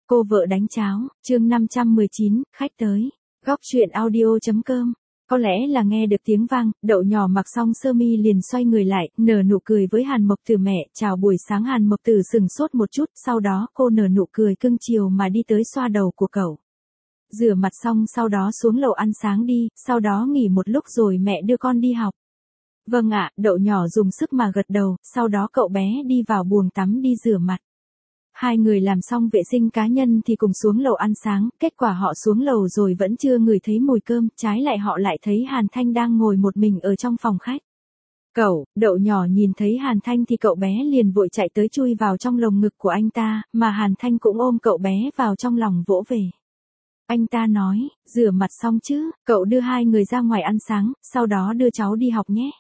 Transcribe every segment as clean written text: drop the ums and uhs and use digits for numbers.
Cô vợ đánh cháo, chương 519, khách tới. Góc chuyện audio.com. Có lẽ là nghe được tiếng vang, Đậu Nhỏ mặc xong sơ mi liền xoay người lại, nở nụ cười với Hàn Mộc Tử mẹ. Chào buổi sáng. Hàn Mộc Tử sừng sốt một chút, sau đó cô nở nụ cười cưng chiều mà đi tới xoa đầu của cậu. Rửa mặt xong sau đó xuống lầu ăn sáng đi, sau đó nghỉ một lúc rồi mẹ đưa con đi học. Vâng ạ, Đậu Nhỏ dùng sức mà gật đầu, sau đó cậu bé đi vào buồng tắm đi rửa mặt. Hai người làm xong vệ sinh cá nhân thì cùng xuống lầu ăn sáng, kết quả họ xuống lầu rồi vẫn chưa ngửi thấy mùi cơm, trái lại họ lại thấy Hàn Thanh đang ngồi một mình ở trong phòng khách. Đậu Nhỏ nhìn thấy Hàn Thanh thì cậu bé liền vội chạy tới chui vào trong lồng ngực của anh ta, mà Hàn Thanh cũng ôm cậu bé vào trong lòng vỗ về. Anh ta nói, rửa mặt xong chứ, cậu đưa hai người ra ngoài ăn sáng, sau đó đưa cháu đi học nhé.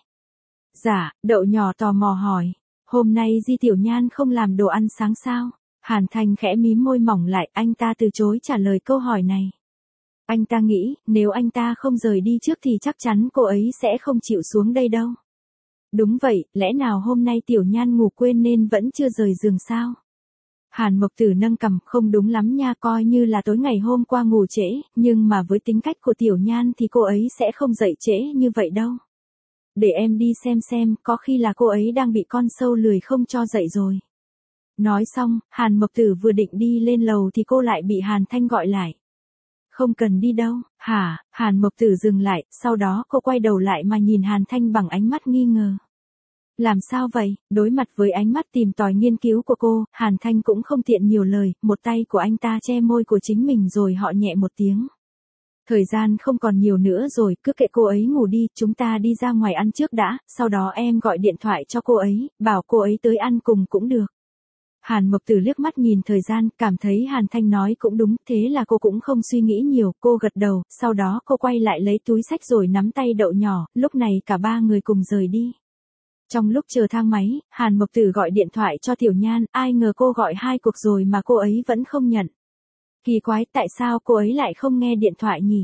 Dạ, Đậu Nhỏ tò mò hỏi, hôm nay Di Tiểu Nhan không làm đồ ăn sáng sao? Hàn Thanh khẽ mím môi mỏng lại, anh ta từ chối trả lời câu hỏi này. Anh ta nghĩ, nếu anh ta không rời đi trước thì chắc chắn cô ấy sẽ không chịu xuống đây đâu. Đúng vậy, lẽ nào hôm nay Tiểu Nhan ngủ quên nên vẫn chưa rời giường sao? Hàn Mộc Tử nâng cằm, không đúng lắm nha, coi như là tối ngày hôm qua ngủ trễ, nhưng mà với tính cách của Tiểu Nhan thì cô ấy sẽ không dậy trễ như vậy đâu. Để em đi xem, có khi là cô ấy đang bị con sâu lười không cho dậy rồi. Nói xong, Hàn Mộc Tử vừa định đi lên lầu thì cô lại bị Hàn Thanh gọi lại. Không cần đi đâu, hả? Hàn Mộc Tử dừng lại, sau đó cô quay đầu lại mà nhìn Hàn Thanh bằng ánh mắt nghi ngờ. Làm sao vậy? Đối mặt với ánh mắt tìm tòi nghiên cứu của cô, Hàn Thanh cũng không tiện nhiều lời, một tay của anh ta che môi của chính mình rồi họ nhẹ một tiếng. Thời gian không còn nhiều nữa rồi, cứ kệ cô ấy ngủ đi, chúng ta đi ra ngoài ăn trước đã, sau đó em gọi điện thoại cho cô ấy, bảo cô ấy tới ăn cùng cũng được. Hàn Mộc Tử liếc mắt nhìn thời gian, cảm thấy Hàn Thanh nói cũng đúng, thế là cô cũng không suy nghĩ nhiều, cô gật đầu, sau đó cô quay lại lấy túi xách rồi nắm tay Đậu Nhỏ, lúc này cả ba người cùng rời đi. Trong lúc chờ thang máy, Hàn Mộc Tử gọi điện thoại cho Tiểu Nhan, ai ngờ cô gọi 2 cuộc rồi mà cô ấy vẫn không nhận. Kỳ quái, tại sao cô ấy lại không nghe điện thoại nhỉ?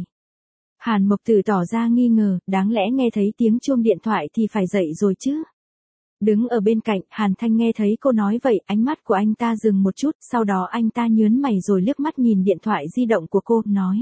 Hàn Mộc Tử tỏ ra nghi ngờ, đáng lẽ nghe thấy tiếng chuông điện thoại thì phải dậy rồi chứ. Đứng ở bên cạnh, Hàn Thanh nghe thấy cô nói vậy, ánh mắt của anh ta dừng một chút, sau đó anh ta nhớn mày rồi liếc mắt nhìn điện thoại di động của cô, nói.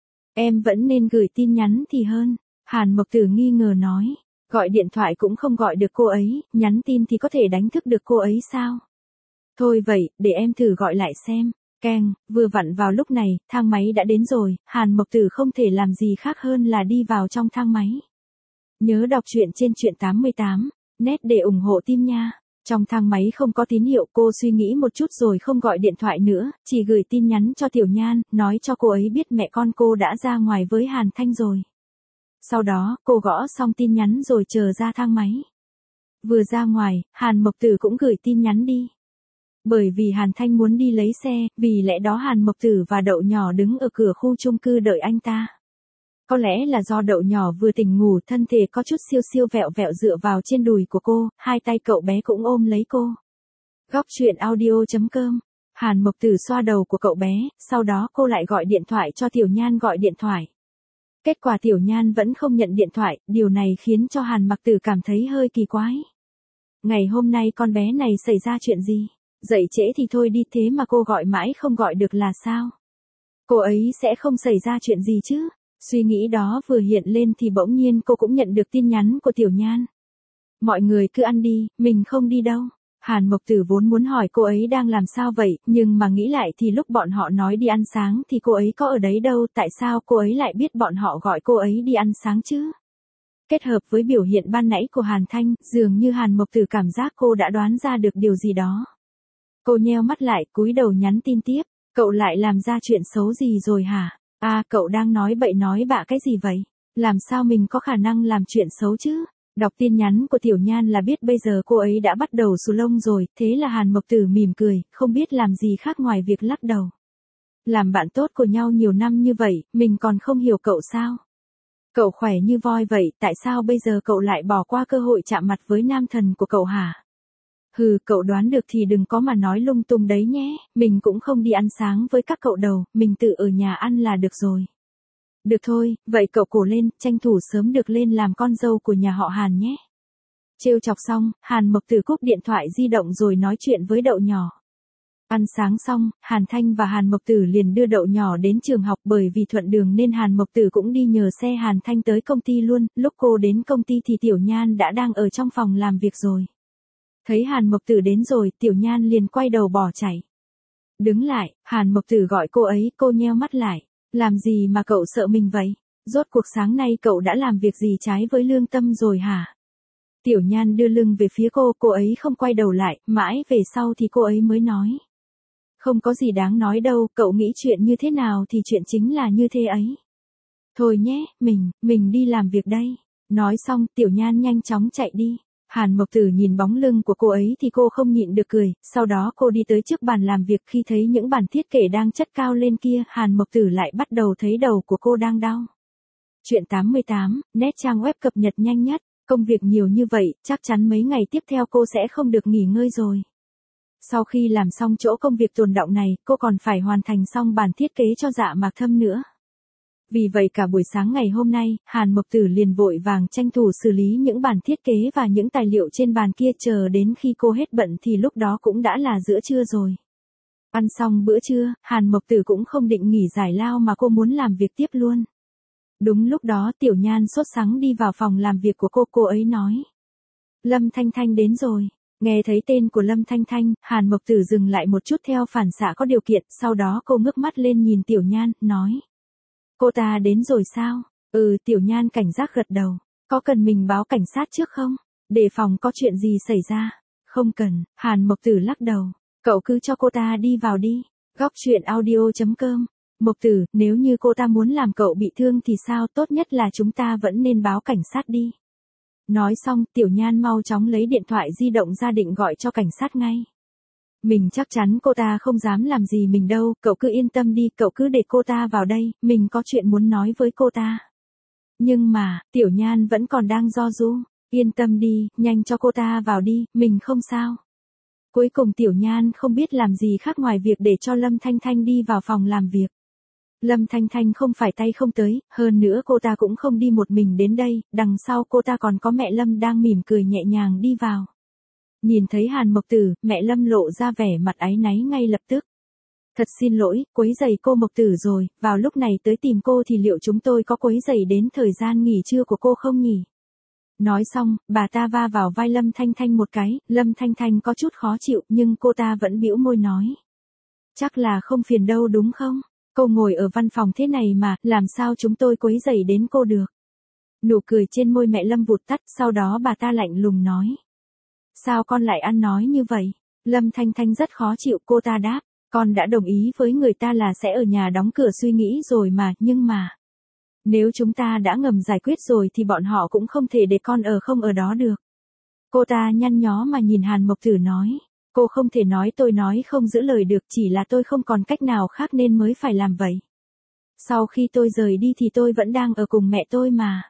Em vẫn nên gửi tin nhắn thì hơn. Hàn Mộc Tử nghi ngờ nói. Gọi điện thoại cũng không gọi được cô ấy, nhắn tin thì có thể đánh thức được cô ấy sao? Thôi vậy, để em thử gọi lại xem. Keng, vừa vặn vào lúc này, thang máy đã đến rồi, Hàn Mộc Tử không thể làm gì khác hơn là đi vào trong thang máy. Nhớ đọc truyện trên truyện 88, net để ủng hộ team nha. Trong thang máy không có tín hiệu, cô suy nghĩ một chút rồi không gọi điện thoại nữa, chỉ gửi tin nhắn cho Tiểu Nhan, nói cho cô ấy biết mẹ con cô đã ra ngoài với Hàn Thanh rồi. Sau đó, cô gõ xong tin nhắn rồi chờ ra thang máy. Vừa ra ngoài, Hàn Mộc Tử cũng gửi tin nhắn đi. Bởi vì Hàn Thanh muốn đi lấy xe, vì lẽ đó Hàn Mộc Tử và Đậu Nhỏ đứng ở cửa khu chung cư đợi anh ta. Có lẽ là do Đậu Nhỏ vừa tỉnh ngủ, thân thể có chút siêu vẹo vẹo dựa vào trên đùi của cô, hai tay cậu bé cũng ôm lấy cô. Góc chuyện audio.com. Hàn Mộc Tử xoa đầu của cậu bé, sau đó cô lại gọi điện thoại cho Tiểu Nhan gọi điện thoại. Kết quả Tiểu Nhan vẫn không nhận điện thoại, điều này khiến cho Hàn Mộc Tử cảm thấy hơi kỳ quái. Ngày hôm nay con bé này xảy ra chuyện gì? Dậy trễ thì thôi đi, thế mà cô gọi mãi không gọi được là sao? Cô ấy sẽ không xảy ra chuyện gì chứ? Suy nghĩ đó vừa hiện lên thì bỗng nhiên cô cũng nhận được tin nhắn của Tiểu Nhan. Mọi người cứ ăn đi, mình không đi đâu. Hàn Mộc Tử vốn muốn hỏi cô ấy đang làm sao vậy, nhưng mà nghĩ lại thì lúc bọn họ nói đi ăn sáng thì cô ấy có ở đấy đâu, tại sao cô ấy lại biết bọn họ gọi cô ấy đi ăn sáng chứ? Kết hợp với biểu hiện ban nãy của Hàn Thanh, dường như Hàn Mộc Tử cảm giác cô đã đoán ra được điều gì đó. Cô nheo mắt lại, cúi đầu nhắn tin tiếp, cậu lại làm ra chuyện xấu gì rồi hả? À, cậu đang nói bậy nói bạ cái gì vậy? Làm sao mình có khả năng làm chuyện xấu chứ? Đọc tin nhắn của Tiểu Nhan là biết bây giờ cô ấy đã bắt đầu xù lông rồi, thế là Hàn Mộc Tử mỉm cười, không biết làm gì khác ngoài việc lắc đầu. Làm bạn tốt của nhau nhiều năm như vậy, mình còn không hiểu cậu sao? Cậu khỏe như voi vậy, tại sao bây giờ cậu lại bỏ qua cơ hội chạm mặt với nam thần của cậu hả? Hừ, cậu đoán được thì đừng có mà nói lung tung đấy nhé, mình cũng không đi ăn sáng với các cậu đâu, mình tự ở nhà ăn là được rồi. Được thôi, vậy cậu cổ lên, tranh thủ sớm được lên làm con dâu của nhà họ Hàn nhé. Trêu chọc xong, Hàn Mộc Tử cúp điện thoại di động rồi nói chuyện với Đậu Nhỏ. Ăn sáng xong, Hàn Thanh và Hàn Mộc Tử liền đưa Đậu nhỏ đến trường học, bởi vì thuận đường nên Hàn Mộc Tử cũng đi nhờ xe Hàn Thanh tới công ty luôn, lúc cô đến công ty thì Tiểu Nhan đã đang ở trong phòng làm việc rồi. Thấy Hàn Mộc Tử đến rồi, Tiểu Nhan liền quay đầu bỏ chạy. Đứng lại, Hàn Mộc Tử gọi cô ấy, cô nheo mắt lại. Làm gì mà cậu sợ mình vậy? Rốt cuộc sáng nay cậu đã làm việc gì trái với lương tâm rồi hả? Tiểu Nhan đưa lưng về phía cô ấy không quay đầu lại, mãi về sau thì cô ấy mới nói. Không có gì đáng nói đâu, cậu nghĩ chuyện như thế nào thì chuyện chính là như thế ấy. Thôi nhé, mình đi làm việc đây. Nói xong, Tiểu Nhan nhanh chóng chạy đi. Hàn Mộc Tử nhìn bóng lưng của cô ấy thì cô không nhịn được cười, sau đó cô đi tới trước bàn làm việc, khi thấy những bản thiết kế đang chất cao lên kia, Hàn Mộc Tử lại bắt đầu thấy đầu của cô đang đau. Chuyện 88, nét trang web cập nhật nhanh nhất, công việc nhiều như vậy, chắc chắn mấy ngày tiếp theo cô sẽ không được nghỉ ngơi rồi. Sau khi làm xong chỗ công việc tồn đọng này, cô còn phải hoàn thành xong bản thiết kế cho Dạ Mạc Thâm nữa. Vì vậy cả buổi sáng ngày hôm nay, Hàn Mộc Tử liền vội vàng tranh thủ xử lý những bản thiết kế và những tài liệu trên bàn kia, chờ đến khi cô hết bận thì lúc đó cũng đã là giữa trưa rồi. Ăn xong bữa trưa, Hàn Mộc Tử cũng không định nghỉ giải lao mà cô muốn làm việc tiếp luôn. Đúng lúc đó Tiểu Nhan sốt sắng đi vào phòng làm việc của cô ấy nói. Lâm Thanh Thanh đến rồi. Nghe thấy tên của Lâm Thanh Thanh, Hàn Mộc Tử dừng lại một chút theo phản xạ có điều kiện, sau đó cô ngước mắt lên nhìn Tiểu Nhan, nói. Cô ta đến rồi sao? Tiểu Nhan cảnh giác gật đầu. Có cần mình báo cảnh sát trước không? Đề phòng có chuyện gì xảy ra? Không cần, Hàn Mộc Tử lắc đầu. Cậu cứ cho cô ta đi vào đi. Góc chuyện audio.com. Mộc Tử, nếu như cô ta muốn làm cậu bị thương thì sao, tốt nhất là chúng ta vẫn nên báo cảnh sát đi. Nói xong, Tiểu Nhan mau chóng lấy điện thoại di động ra định gọi cho cảnh sát ngay. Mình chắc chắn cô ta không dám làm gì mình đâu, cậu cứ yên tâm đi, cậu cứ để cô ta vào đây, mình có chuyện muốn nói với cô ta. Nhưng mà, Tiểu Nhan vẫn còn đang do dự. Yên tâm đi, nhanh cho cô ta vào đi, mình không sao. Cuối cùng Tiểu Nhan không biết làm gì khác ngoài việc để cho Lâm Thanh Thanh đi vào phòng làm việc. Lâm Thanh Thanh không phải tay không tới, hơn nữa cô ta cũng không đi một mình đến đây, đằng sau cô ta còn có mẹ Lâm đang mỉm cười nhẹ nhàng đi vào. Nhìn thấy Hàn Mộc Tử, mẹ Lâm lộ ra vẻ mặt áy náy ngay lập tức. Thật xin lỗi, quấy rầy cô Mộc Tử rồi, vào lúc này tới tìm cô thì liệu chúng tôi có quấy rầy đến thời gian nghỉ trưa của cô không nhỉ? Nói xong, bà ta va vào vai Lâm Thanh Thanh một cái, Lâm Thanh Thanh có chút khó chịu nhưng cô ta vẫn bĩu môi nói. Chắc là không phiền đâu đúng không? Cô ngồi ở văn phòng thế này mà, làm sao chúng tôi quấy rầy đến cô được? Nụ cười trên môi mẹ Lâm vụt tắt, sau đó bà ta lạnh lùng nói. Sao con lại ăn nói như vậy? Lâm Thanh Thanh rất khó chịu, cô ta đáp. Con đã đồng ý với người ta là sẽ ở nhà đóng cửa suy nghĩ rồi mà, nhưng mà. Nếu chúng ta đã ngầm giải quyết rồi thì bọn họ cũng không thể để con ở không ở đó được. Cô ta nhăn nhó mà nhìn Hàn Mộc Tử nói. Cô không thể nói tôi nói không giữ lời được, chỉ là tôi không còn cách nào khác nên mới phải làm vậy. Sau khi tôi rời đi thì tôi vẫn đang ở cùng mẹ tôi mà.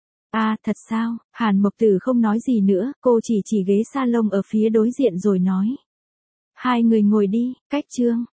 À, thật sao? Hàn Mộc Tử không nói gì nữa, cô chỉ ghế salon ở phía đối diện rồi nói. Hai người ngồi đi, cách chương.